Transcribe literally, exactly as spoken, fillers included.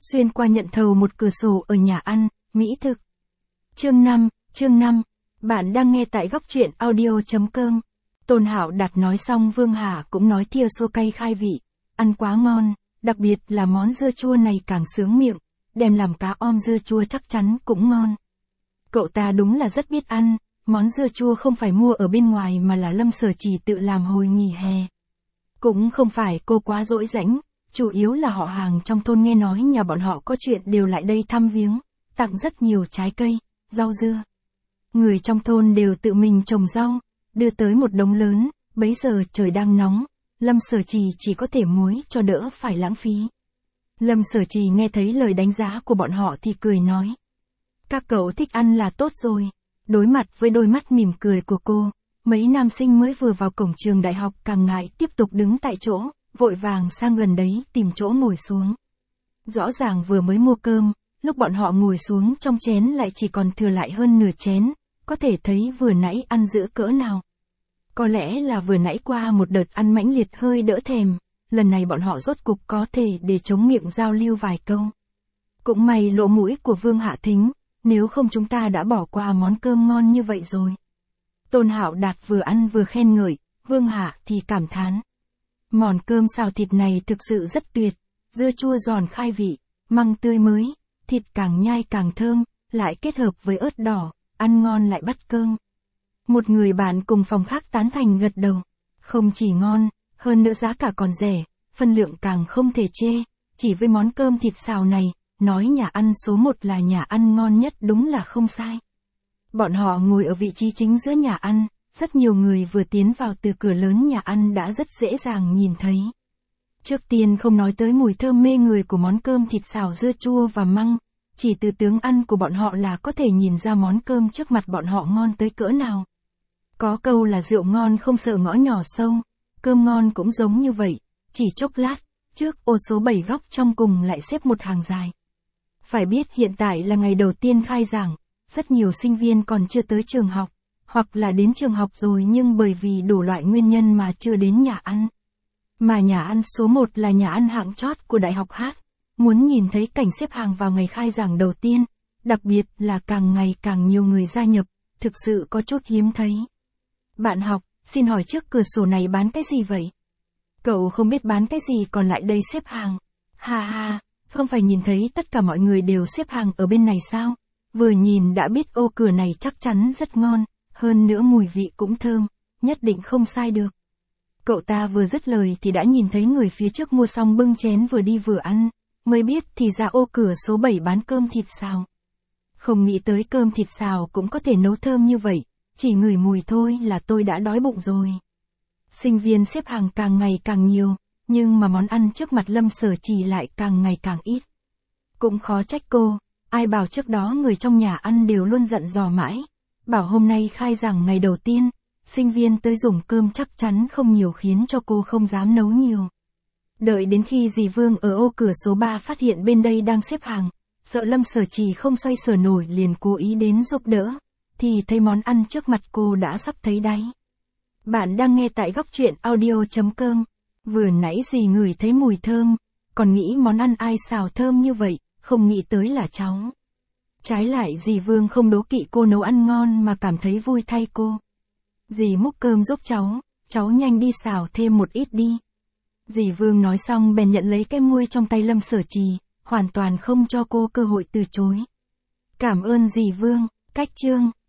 xuyên qua nhận thầu một cửa sổ ở nhà ăn, mỹ thực. Chương năm, chương năm, bạn đang nghe tại góc truyện audio.com. Tôn Hạo Đạt nói xong Vương Hà cũng nói thiêu xô cay khai vị, ăn quá ngon, đặc biệt là món dưa chua này càng sướng miệng, đem làm cá om dưa chua chắc chắn cũng ngon. Cậu ta đúng là rất biết ăn, món dưa chua không phải mua ở bên ngoài mà là Lâm Sở Chỉ tự làm hồi nghỉ hè. Cũng không phải cô quá dỗi rãnh, chủ yếu là họ hàng trong thôn nghe nói nhà bọn họ có chuyện đều lại đây thăm viếng, tặng rất nhiều trái cây, rau dưa. Người trong thôn đều tự mình trồng rau, đưa tới một đống lớn, bấy giờ trời đang nóng, Lâm Sở Chỉ chỉ có thể muối cho đỡ phải lãng phí. Lâm Sở Chỉ nghe thấy lời đánh giá của bọn họ thì cười nói. Các cậu thích ăn là tốt rồi. Đối mặt với đôi mắt mỉm cười của cô, mấy nam sinh mới vừa vào cổng trường đại học càng ngại tiếp tục đứng tại chỗ, vội vàng sang gần đấy tìm chỗ ngồi xuống. Rõ ràng vừa mới mua cơm, lúc bọn họ ngồi xuống trong chén lại chỉ còn thừa lại hơn nửa chén, có thể thấy vừa nãy ăn dữ cỡ nào. Có lẽ là vừa nãy qua một đợt ăn mãnh liệt hơi đỡ thèm, lần này bọn họ rốt cục có thể để chống miệng giao lưu vài câu. Cũng may lỗ mũi của Vương Hạ thính, nếu không chúng ta đã bỏ qua món cơm ngon như vậy rồi. Tôn Hạo Đạt vừa ăn vừa khen ngợi, Vương Hạ thì cảm thán. Món cơm xào thịt này thực sự rất tuyệt, dưa chua giòn khai vị, măng tươi mới, thịt càng nhai càng thơm, lại kết hợp với ớt đỏ, ăn ngon lại bắt cơm. Một người bạn cùng phòng khác tán thành gật đầu, không chỉ ngon, hơn nữa giá cả còn rẻ, phân lượng càng không thể chê, chỉ với món cơm thịt xào này, nói nhà ăn số một là nhà ăn ngon nhất đúng là không sai. Bọn họ ngồi ở vị trí chính giữa nhà ăn, rất nhiều người vừa tiến vào từ cửa lớn nhà ăn đã rất dễ dàng nhìn thấy. Trước tiên không nói tới mùi thơm mê người của món cơm thịt xào dưa chua và măng, chỉ từ tướng ăn của bọn họ là có thể nhìn ra món cơm trước mặt bọn họ ngon tới cỡ nào. Có câu là rượu ngon không sợ ngõ nhỏ sâu, cơm ngon cũng giống như vậy, chỉ chốc lát, trước ô số bảy góc trong cùng lại xếp một hàng dài. Phải biết hiện tại là ngày đầu tiên khai giảng, rất nhiều sinh viên còn chưa tới trường học, hoặc là đến trường học rồi nhưng bởi vì đủ loại nguyên nhân mà chưa đến nhà ăn. Mà nhà ăn số một là nhà ăn hạng chót của Đại học Hát, muốn nhìn thấy cảnh xếp hàng vào ngày khai giảng đầu tiên, đặc biệt là càng ngày càng nhiều người gia nhập, thực sự có chút hiếm thấy. Bạn học, xin hỏi trước cửa sổ này bán cái gì vậy? Cậu không biết bán cái gì còn lại đây xếp hàng. Ha ha, không phải nhìn thấy tất cả mọi người đều xếp hàng ở bên này sao? Vừa nhìn đã biết ô cửa này chắc chắn rất ngon, hơn nữa mùi vị cũng thơm, nhất định không sai được. Cậu ta vừa dứt lời thì đã nhìn thấy người phía trước mua xong bưng chén vừa đi vừa ăn, mới biết thì ra ô cửa số bảy bán cơm thịt xào. Không nghĩ tới cơm thịt xào cũng có thể nấu thơm như vậy, chỉ ngửi mùi thôi là tôi đã đói bụng rồi. Sinh viên xếp hàng càng ngày càng nhiều, nhưng mà món ăn trước mặt Lâm Sở Chỉ lại càng ngày càng ít. Cũng khó trách cô, ai bảo trước đó người trong nhà ăn đều luôn dặn dò mãi, bảo hôm nay khai giảng ngày đầu tiên, sinh viên tới dùng cơm chắc chắn không nhiều khiến cho cô không dám nấu nhiều. Đợi đến khi dì Vương ở ô cửa số ba phát hiện bên đây đang xếp hàng, sợ Lâm Sở Chỉ không xoay sở nổi liền cố ý đến giúp đỡ, thì thấy món ăn trước mặt cô đã sắp thấy đáy. Bạn đang nghe tại góc truyện audio.com. Vừa nãy dì ngửi thấy mùi thơm, còn nghĩ món ăn ai xào thơm như vậy, không nghĩ tới là cháu. Trái lại dì Vương không đố kỵ cô nấu ăn ngon mà cảm thấy vui thay cô. Dì múc cơm giúp cháu, cháu nhanh đi xào thêm một ít đi. Dì Vương nói xong bèn nhận lấy cái muôi trong tay Lâm Sở Chỉ, hoàn toàn không cho cô cơ hội từ chối. Cảm ơn dì Vương, cách chương.